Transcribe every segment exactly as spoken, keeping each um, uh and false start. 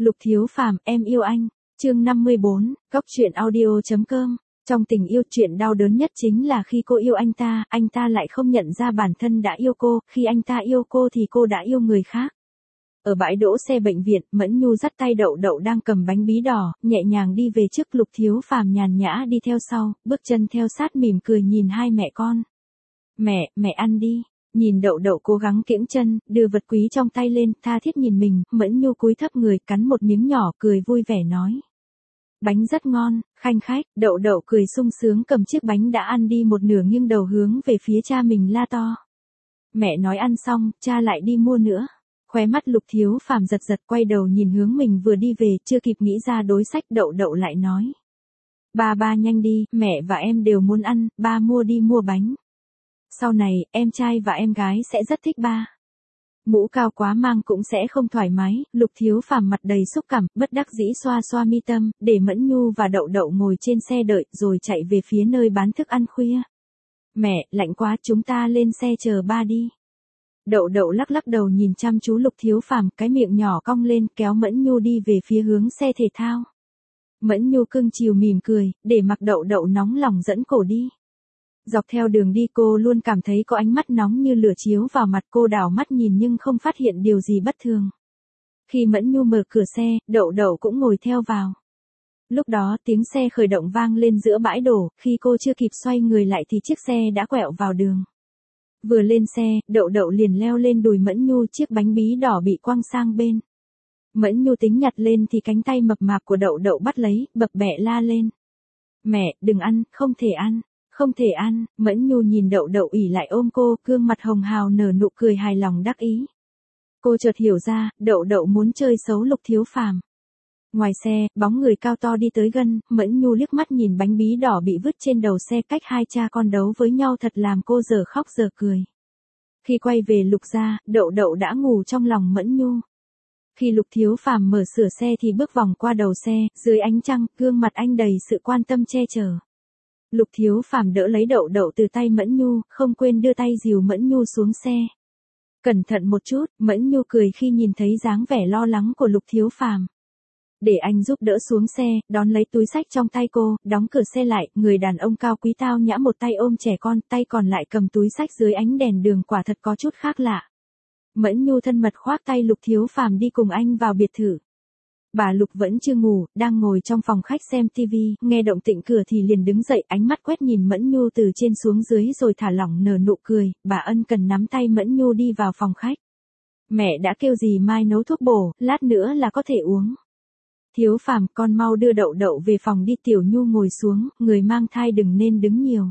Lục Thiếu Phàm, em yêu anh. Chương năm mươi bốn, Góc truyện audio chấm com. Trong tình yêu, chuyện đau đớn nhất chính là khi cô yêu anh ta, anh ta lại không nhận ra bản thân đã yêu cô, khi anh ta yêu cô thì cô đã yêu người khác. Ở bãi đỗ xe bệnh viện, Mẫn Nhu dắt tay Đậu Đậu đang cầm bánh bí đỏ, nhẹ nhàng đi về trước. Lục Thiếu Phàm nhàn nhã đi theo sau, bước chân theo sát, mỉm cười nhìn hai mẹ con. Mẹ, mẹ ăn đi. Nhìn Đậu Đậu cố gắng kiễng chân, đưa vật quý trong tay lên, tha thiết nhìn mình, Mẫn Nhu cúi thấp người, cắn một miếng nhỏ, cười vui vẻ nói. Bánh rất ngon, khanh khách. Đậu Đậu cười sung sướng cầm chiếc bánh đã ăn đi một nửa, nghiêng đầu hướng về phía cha mình la to. Mẹ nói ăn xong, cha lại đi mua nữa. Khóe mắt Lục Thiếu Phàm giật giật, quay đầu nhìn hướng mình vừa đi về, chưa kịp nghĩ ra đối sách, Đậu Đậu lại nói. Ba ba nhanh đi, mẹ và em đều muốn ăn, ba mua đi mua bánh. Sau này, em trai và em gái sẽ rất thích ba. Mũ cao quá mang cũng sẽ không thoải mái. Lục Thiếu Phàm mặt đầy xúc cảm, bất đắc dĩ xoa xoa mi tâm, để Mẫn Nhu và Đậu Đậu ngồi trên xe đợi, rồi chạy về phía nơi bán thức ăn khuya. Mẹ, lạnh quá, chúng ta lên xe chờ ba đi. Đậu Đậu lắc lắc đầu nhìn chăm chú Lục Thiếu Phàm, cái miệng nhỏ cong lên, kéo Mẫn Nhu đi về phía hướng xe thể thao. Mẫn Nhu cưng chiều mỉm cười, để mặc Đậu Đậu nóng lòng dẫn cổ đi. Dọc theo đường đi cô luôn cảm thấy có ánh mắt nóng như lửa chiếu vào mặt, cô đảo mắt nhìn nhưng không phát hiện điều gì bất thường. Khi Mẫn Nhu mở cửa xe, Đậu Đậu cũng ngồi theo vào. Lúc đó tiếng xe khởi động vang lên giữa bãi đổ, khi cô chưa kịp xoay người lại thì chiếc xe đã quẹo vào đường. Vừa lên xe, Đậu Đậu liền leo lên đùi Mẫn Nhu, chiếc bánh bí đỏ bị quăng sang bên. Mẫn Nhu tính nhặt lên thì cánh tay mập mạp của Đậu Đậu bắt lấy, bập bẹ la lên. Mẹ, đừng ăn, không thể ăn. Không thể ăn. Mẫn Nhu nhìn Đậu Đậu ỉ lại ôm cô, gương mặt hồng hào nở nụ cười hài lòng đắc ý. Cô chợt hiểu ra, Đậu Đậu muốn chơi xấu Lục Thiếu Phàm. Ngoài xe, bóng người cao to đi tới gần, Mẫn Nhu liếc mắt nhìn bánh bí đỏ bị vứt trên đầu xe, cách hai cha con đấu với nhau thật làm cô giờ khóc giờ cười. Khi quay về Lục gia, Đậu Đậu đã ngủ trong lòng Mẫn Nhu. Khi Lục Thiếu Phàm mở sửa xe thì bước vòng qua đầu xe, dưới ánh trăng, gương mặt anh đầy sự quan tâm che chở. Lục Thiếu Phàm đỡ lấy Đậu Đậu từ tay Mẫn Nhu, không quên đưa tay dìu Mẫn Nhu xuống xe. Cẩn thận một chút. Mẫn Nhu cười khi nhìn thấy dáng vẻ lo lắng của Lục Thiếu Phàm. Để anh giúp đỡ xuống xe, đón lấy túi xách trong tay cô, đóng cửa xe lại, người đàn ông cao quý tao nhã một tay ôm trẻ con, tay còn lại cầm túi xách dưới ánh đèn đường, quả thật có chút khác lạ. Mẫn Nhu thân mật khoác tay Lục Thiếu Phàm đi cùng anh vào biệt thự. Bà Lục vẫn chưa ngủ, đang ngồi trong phòng khách xem tivi, nghe động tĩnh cửa thì liền đứng dậy, ánh mắt quét nhìn Mẫn Nhu từ trên xuống dưới rồi thả lỏng nở nụ cười. Bà ân cần nắm tay Mẫn Nhu đi vào phòng khách. Mẹ đã kêu dì Mai nấu thuốc bổ, lát nữa là có thể uống. Thiếu Phàm, con mau đưa Đậu Đậu về phòng đi. Tiểu Nhu ngồi xuống, người mang thai đừng nên đứng nhiều.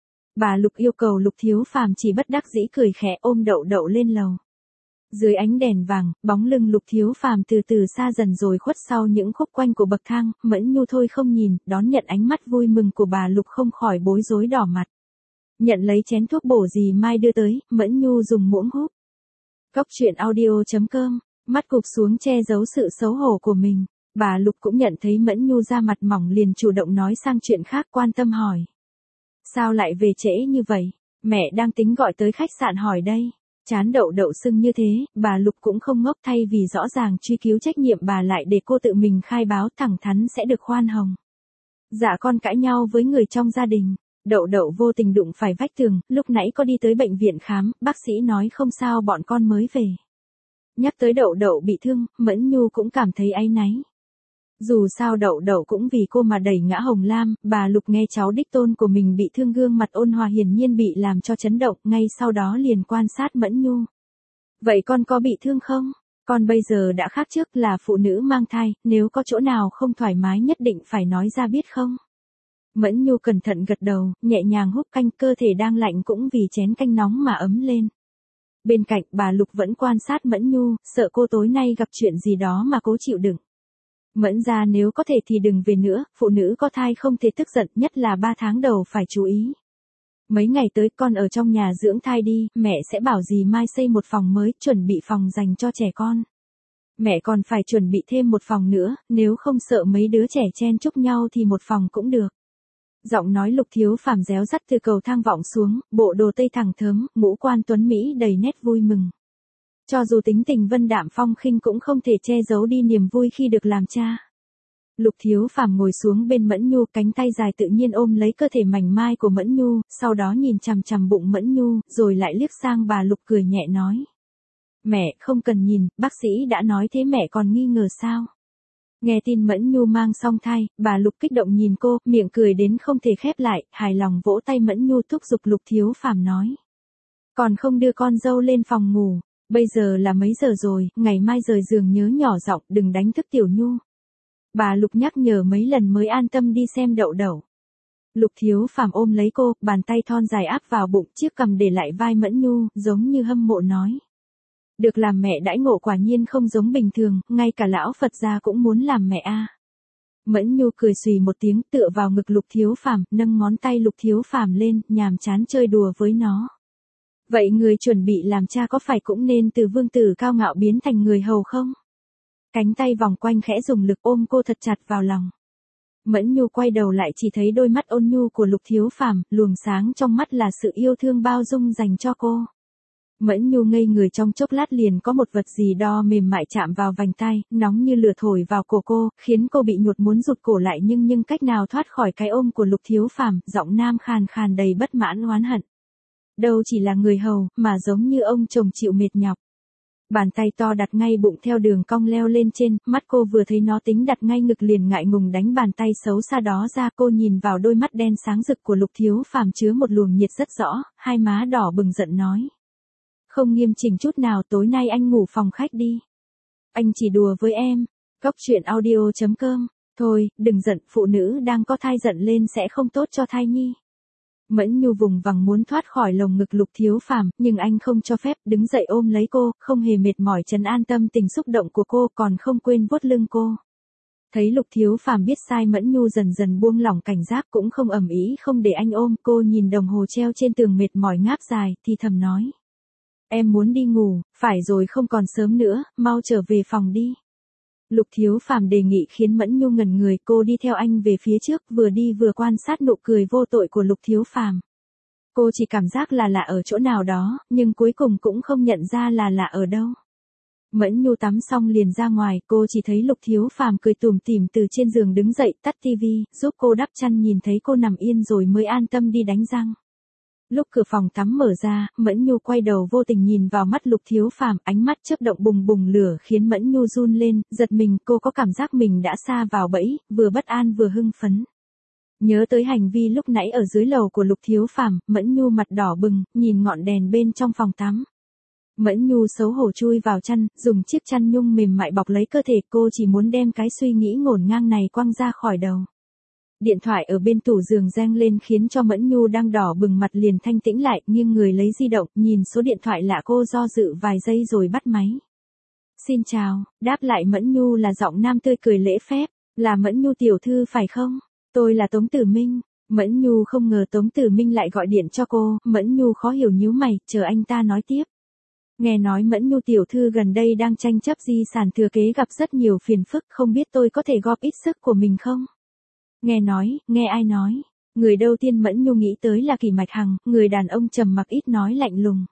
Bà Lục yêu cầu. Lục Thiếu Phàm chỉ bất đắc dĩ cười khẽ ôm Đậu Đậu lên lầu. Dưới ánh đèn vàng, bóng lưng Lục Thiếu Phàm từ từ xa dần rồi khuất sau những khúc quanh của bậc thang. Mẫn Nhu thôi không nhìn, đón nhận ánh mắt vui mừng của bà Lục không khỏi bối rối đỏ mặt. Nhận lấy chén thuốc bổ dì Mai đưa tới, Mẫn Nhu dùng muỗng húp. Góc truyện audio chấm com. Mắt cụp xuống che giấu sự xấu hổ của mình. Bà Lục cũng nhận thấy Mẫn Nhu da mặt mỏng liền chủ động nói sang chuyện khác, quan tâm hỏi. Sao lại về trễ như vậy? Mẹ đang tính gọi tới khách sạn hỏi đây. Chán Đậu Đậu sưng như thế, bà Lục cũng không ngốc, thay vì rõ ràng truy cứu trách nhiệm bà lại để cô tự mình khai báo, thẳng thắn sẽ được khoan hồng. Dạ con cãi nhau với người trong gia đình. Đậu Đậu vô tình đụng phải vách tường, lúc nãy có đi tới bệnh viện khám, bác sĩ nói không sao bọn con mới về. Nhắc tới Đậu Đậu bị thương, Mẫn Nhu cũng cảm thấy áy náy. Dù sao Đậu Đậu cũng vì cô mà đẩy ngã Hồng Lam. Bà Lục nghe cháu đích tôn của mình bị thương, gương mặt ôn hòa hiển nhiên bị làm cho chấn động, ngay sau đó liền quan sát Mẫn Nhu. Vậy con có bị thương không? Con bây giờ đã khác trước, là phụ nữ mang thai, nếu có chỗ nào không thoải mái nhất định phải nói ra biết không? Mẫn Nhu cẩn thận gật đầu, nhẹ nhàng húp canh, cơ thể đang lạnh cũng vì chén canh nóng mà ấm lên. Bên cạnh, bà Lục vẫn quan sát Mẫn Nhu, sợ cô tối nay gặp chuyện gì đó mà cố chịu đựng. Mẫn ra nếu có thể thì đừng về nữa, phụ nữ có thai không thể tức giận, nhất là ba tháng đầu phải chú ý. Mấy ngày tới con ở trong nhà dưỡng thai đi, mẹ sẽ bảo dì Mai xây một phòng mới, chuẩn bị phòng dành cho trẻ con. Mẹ còn phải chuẩn bị thêm một phòng nữa, nếu không sợ mấy đứa trẻ chen chúc nhau thì một phòng cũng được. Giọng nói Lục Thiếu Phàm réo rắt từ cầu thang vọng xuống, bộ đồ tây thẳng thớm, ngũ quan tuấn Mỹ đầy nét vui mừng. Cho dù tính tình vân đạm phong khinh cũng không thể che giấu đi niềm vui khi được làm cha. Lục Thiếu Phàm ngồi xuống bên Mẫn Nhu, cánh tay dài tự nhiên ôm lấy cơ thể mảnh mai của Mẫn Nhu, sau đó nhìn chằm chằm bụng Mẫn Nhu, rồi lại liếc sang bà Lục cười nhẹ nói. Mẹ, không cần nhìn, bác sĩ đã nói thế mẹ còn nghi ngờ sao? Nghe tin Mẫn Nhu mang song thai, bà Lục kích động nhìn cô, miệng cười đến không thể khép lại, hài lòng vỗ tay Mẫn Nhu thúc giục Lục Thiếu Phàm nói. Còn không đưa con dâu lên phòng ngủ, bây giờ là mấy giờ rồi, ngày mai rời giường nhớ nhỏ giọng, đừng đánh thức Tiểu Nhu. Bà Lục nhắc nhở mấy lần mới an tâm đi xem Đậu Đậu. Lục Thiếu Phàm ôm lấy cô, bàn tay thon dài áp vào bụng, chiếc cằm để lại vai Mẫn Nhu, giống như hâm mộ nói. Được làm mẹ đãi ngộ quả nhiên không giống bình thường, ngay cả lão Phật gia cũng muốn làm mẹ a. À. Mẫn Nhu cười xùy một tiếng, tựa vào ngực Lục Thiếu Phàm, nâng ngón tay Lục Thiếu Phàm lên, nhàm chán chơi đùa với nó. Vậy người chuẩn bị làm cha có phải cũng nên từ vương tử cao ngạo biến thành người hầu không? Cánh tay vòng quanh khẽ dùng lực ôm cô thật chặt vào lòng. Mẫn Nhu quay đầu lại chỉ thấy đôi mắt ôn nhu của Lục Thiếu Phàm, luồng sáng trong mắt là sự yêu thương bao dung dành cho cô. Mẫn Nhu ngây người trong chốc lát, liền có một vật gì đó mềm mại chạm vào vành tai, nóng như lửa thổi vào cổ cô, khiến cô bị nhột muốn rụt cổ lại nhưng nhưng cách nào thoát khỏi cái ôm của Lục Thiếu Phàm, giọng nam khàn khàn đầy bất mãn oán hận. Đâu chỉ là người hầu, mà giống như ông chồng chịu mệt nhọc. Bàn tay to đặt ngay bụng theo đường cong leo lên trên, mắt cô vừa thấy nó tính đặt ngay ngực liền ngại ngùng đánh bàn tay xấu xa đó ra. Cô nhìn vào đôi mắt đen sáng rực của Lục Thiếu Phàm chứa một luồng nhiệt rất rõ, hai má đỏ bừng giận nói. Không nghiêm chỉnh chút nào, tối nay anh ngủ phòng khách đi. Anh chỉ đùa với em. Góc truyện audio chấm com. Thôi, đừng giận, phụ nữ đang có thai giận lên sẽ không tốt cho thai nhi. Mẫn Nhu vùng vằng muốn thoát khỏi lồng ngực Lục Thiếu Phàm, nhưng anh không cho phép, đứng dậy ôm lấy cô, không hề mệt mỏi trấn an tâm tình xúc động của cô, còn không quên vuốt lưng cô. Thấy Lục Thiếu Phàm biết sai, Mẫn Nhu dần dần buông lỏng cảnh giác, cũng không ầm ĩ không để anh ôm. Cô nhìn đồng hồ treo trên tường mệt mỏi ngáp dài, thì thầm nói. Em muốn đi ngủ, phải rồi, không còn sớm nữa, mau trở về phòng đi. Lục Thiếu Phàm đề nghị khiến Mẫn Nhu ngẩn người, cô đi theo anh về phía trước, vừa đi vừa quan sát nụ cười vô tội của Lục Thiếu Phàm. Cô chỉ cảm giác là lạ ở chỗ nào đó, nhưng cuối cùng cũng không nhận ra là lạ ở đâu. Mẫn Nhu tắm xong liền ra ngoài, cô chỉ thấy Lục Thiếu Phàm cười tủm tỉm từ trên giường đứng dậy, tắt tivi, giúp cô đắp chăn, nhìn thấy cô nằm yên rồi mới an tâm đi đánh răng. Lúc cửa phòng tắm mở ra, Mẫn Nhu quay đầu vô tình nhìn vào mắt Lục Thiếu Phàm, ánh mắt chớp động bùng bùng lửa khiến Mẫn Nhu run lên, giật mình, cô có cảm giác mình đã sa vào bẫy, vừa bất an vừa hưng phấn. Nhớ tới hành vi lúc nãy ở dưới lầu của Lục Thiếu Phàm, Mẫn Nhu mặt đỏ bừng, nhìn ngọn đèn bên trong phòng tắm. Mẫn Nhu xấu hổ chui vào chăn, dùng chiếc chăn nhung mềm mại bọc lấy cơ thể, cô chỉ muốn đem cái suy nghĩ ngổn ngang này quăng ra khỏi đầu. Điện thoại ở bên tủ giường reng lên khiến cho Mẫn Nhu đang đỏ bừng mặt liền thanh tĩnh lại, nghiêng người lấy di động, nhìn số điện thoại lạ, cô do dự vài giây rồi bắt máy. Xin chào, đáp lại Mẫn Nhu là giọng nam tươi cười lễ phép, là Mẫn Nhu tiểu thư phải không? Tôi là Tống Tử Minh. Mẫn Nhu không ngờ Tống Tử Minh lại gọi điện cho cô, Mẫn Nhu khó hiểu nhíu mày, chờ anh ta nói tiếp. Nghe nói Mẫn Nhu tiểu thư gần đây đang tranh chấp di sản thừa kế gặp rất nhiều phiền phức, không biết tôi có thể góp ít sức của mình không? Nghe nói, nghe ai nói? Người đầu tiên Mẫn Nhu nghĩ tới là Kỷ Mạch Hằng, người đàn ông trầm mặc ít nói lạnh lùng.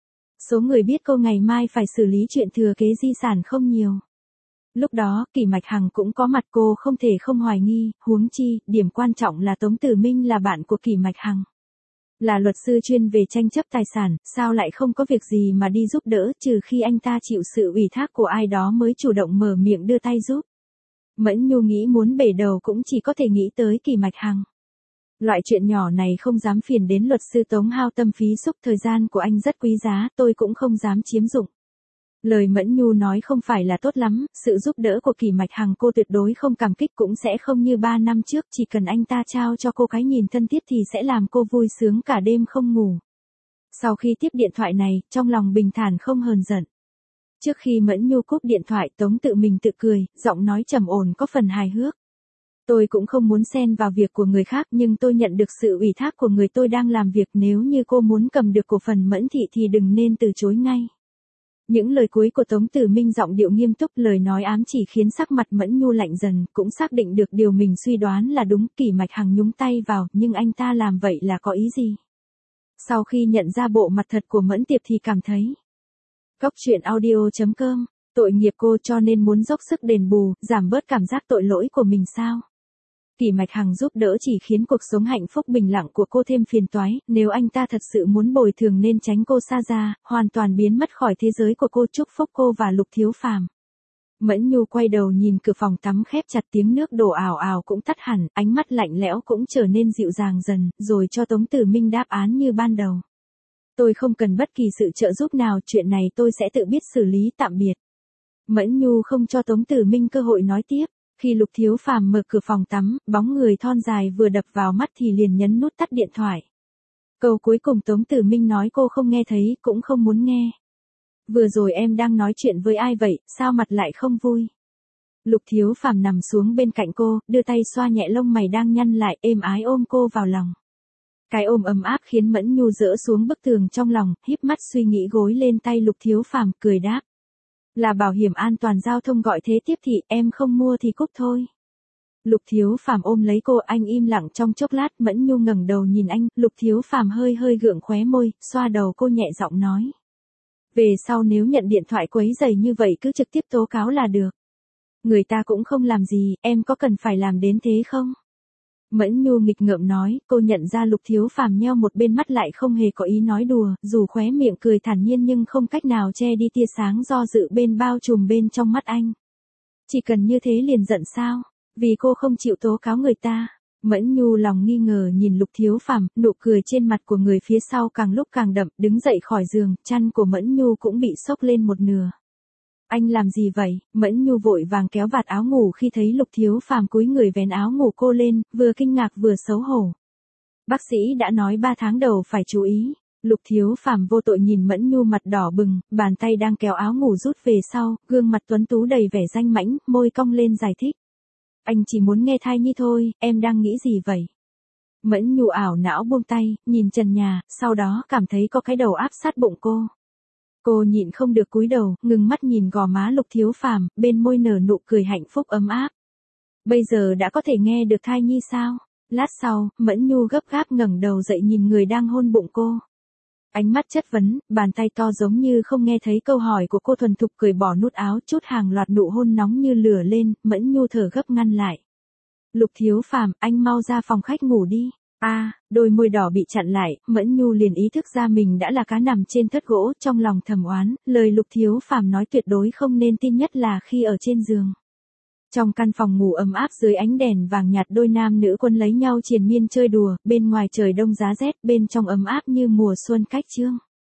Số người biết cô ngày mai phải xử lý chuyện thừa kế di sản không nhiều. Lúc đó, Kỷ Mạch Hằng cũng có mặt, cô không thể không hoài nghi, huống chi, điểm quan trọng là Tống Tử Minh là bạn của Kỷ Mạch Hằng. Là luật sư chuyên về tranh chấp tài sản, sao lại không có việc gì mà đi giúp đỡ, trừ khi anh ta chịu sự ủy thác của ai đó mới chủ động mở miệng đưa tay giúp. Mẫn Nhu nghĩ muốn bể đầu cũng chỉ có thể nghĩ tới Kỷ Mạch Hằng. Loại chuyện nhỏ này không dám phiền đến luật sư Tống, hao tâm phí sức, thời gian của anh rất quý giá, tôi cũng không dám chiếm dụng. Lời Mẫn Nhu nói không phải là tốt lắm, sự giúp đỡ của Kỷ Mạch Hằng cô tuyệt đối không cảm kích, cũng sẽ không như ba năm trước, chỉ cần anh ta trao cho cô cái nhìn thân thiết thì sẽ làm cô vui sướng cả đêm không ngủ. Sau khi tiếp điện thoại này, trong lòng bình thản không hờn giận. Trước khi Mẫn Nhu cúp điện thoại, Tống tự mình tự cười, giọng nói trầm ổn có phần hài hước. Tôi cũng không muốn xen vào việc của người khác, nhưng tôi nhận được sự ủy thác của người tôi đang làm việc, nếu như cô muốn cầm được cổ phần Mẫn thị thì đừng nên từ chối ngay. Những lời cuối của Tống Tử Minh giọng điệu nghiêm túc, lời nói ám chỉ khiến sắc mặt Mẫn Nhu lạnh dần, cũng xác định được điều mình suy đoán là đúng. Kỷ Mạch Hằng nhúng tay vào, nhưng anh ta làm vậy là có ý gì? Sau khi nhận ra bộ mặt thật của Mẫn Tiệp thì cảm thấy Góc truyện audio chấm com. Tội nghiệp cô cho nên muốn dốc sức đền bù, giảm bớt cảm giác tội lỗi của mình sao? Kỷ Mạch Hằng giúp đỡ chỉ khiến cuộc sống hạnh phúc bình lặng của cô thêm phiền toái, nếu anh ta thật sự muốn bồi thường nên tránh cô xa ra, hoàn toàn biến mất khỏi thế giới của cô. Chúc phúc cô và Lục Thiếu Phàm. Mẫn Nhu quay đầu nhìn cửa phòng tắm khép chặt, tiếng nước đổ ào ào cũng tắt hẳn, ánh mắt lạnh lẽo cũng trở nên dịu dàng dần, rồi cho Tống Tử Minh đáp án như ban đầu. Tôi không cần bất kỳ sự trợ giúp nào, chuyện này tôi sẽ tự biết xử lý, tạm biệt. Mẫn Nhu không cho Tống Tử Minh cơ hội nói tiếp. Khi Lục Thiếu Phàm mở cửa phòng tắm, bóng người thon dài vừa đập vào mắt thì liền nhấn nút tắt điện thoại. Câu cuối cùng Tống Tử Minh nói cô không nghe thấy, cũng không muốn nghe. Vừa rồi em đang nói chuyện với ai vậy, sao mặt lại không vui? Lục Thiếu Phàm nằm xuống bên cạnh cô, đưa tay xoa nhẹ lông mày đang nhăn lại, êm ái ôm cô vào lòng. Cái ôm ấm áp khiến Mẫn Nhu dỡ xuống bức tường trong lòng, híp mắt suy nghĩ gối lên tay Lục Thiếu Phàm, cười đáp. Là bảo hiểm an toàn giao thông gọi thế, tiếp thị, em không mua thì cút thôi. Lục Thiếu Phàm ôm lấy cô, anh im lặng trong chốc lát, Mẫn Nhu ngẩng đầu nhìn anh, Lục Thiếu Phàm hơi hơi gượng khóe môi, xoa đầu cô nhẹ giọng nói. Về sau nếu nhận điện thoại quấy rầy như vậy cứ trực tiếp tố cáo là được. Người ta cũng không làm gì, em có cần phải làm đến thế không? Mẫn Nhu nghịch ngợm nói, cô nhận ra Lục Thiếu Phàm nheo một bên mắt lại không hề có ý nói đùa, dù khóe miệng cười thản nhiên nhưng không cách nào che đi tia sáng do dự bên bao trùm bên trong mắt anh. Chỉ cần như thế liền giận sao? Vì cô không chịu tố cáo người ta. Mẫn Nhu lòng nghi ngờ nhìn Lục Thiếu Phàm, nụ cười trên mặt của người phía sau càng lúc càng đậm, đứng dậy khỏi giường, chăn của Mẫn Nhu cũng bị xốc lên một nửa. Anh làm gì vậy? Mẫn Nhu vội vàng kéo vạt áo ngủ khi thấy Lục Thiếu Phàm cúi người vén áo ngủ cô lên, vừa kinh ngạc vừa xấu hổ. Bác sĩ đã nói ba tháng đầu phải chú ý. Lục Thiếu Phàm vô tội nhìn Mẫn Nhu mặt đỏ bừng, bàn tay đang kéo áo ngủ rút về sau, gương mặt tuấn tú đầy vẻ danh mãnh, môi cong lên giải thích. Anh chỉ muốn nghe thai nhi thôi, em đang nghĩ gì vậy? Mẫn Nhu ảo não buông tay, nhìn trần nhà, sau đó cảm thấy có cái đầu áp sát bụng cô. Cô nhịn không được cúi đầu, ngừng mắt nhìn gò má Lục Thiếu Phàm, bên môi nở nụ cười hạnh phúc ấm áp. Bây giờ đã có thể nghe được thai nhi sao? Lát sau, Mẫn Nhu gấp gáp ngẩng đầu dậy nhìn người đang hôn bụng cô. Ánh mắt chất vấn, bàn tay to giống như không nghe thấy câu hỏi của cô, thuần thục cởi bỏ nút áo, chút hàng loạt nụ hôn nóng như lửa lên, Mẫn Nhu thở gấp ngăn lại. Lục Thiếu Phàm, anh mau ra phòng khách ngủ đi. A, à, đôi môi đỏ bị chặn lại, Mẫn Nhu liền ý thức ra mình đã là cá nằm trên thớt gỗ, trong lòng thầm oán, lời Lục Thiếu Phàm nói tuyệt đối không nên tin, nhất là khi ở trên giường. Trong căn phòng ngủ ấm áp dưới ánh đèn vàng nhạt, đôi nam nữ quân lấy nhau triền miên chơi đùa, bên ngoài trời đông giá rét, bên trong ấm áp như mùa xuân cách chương.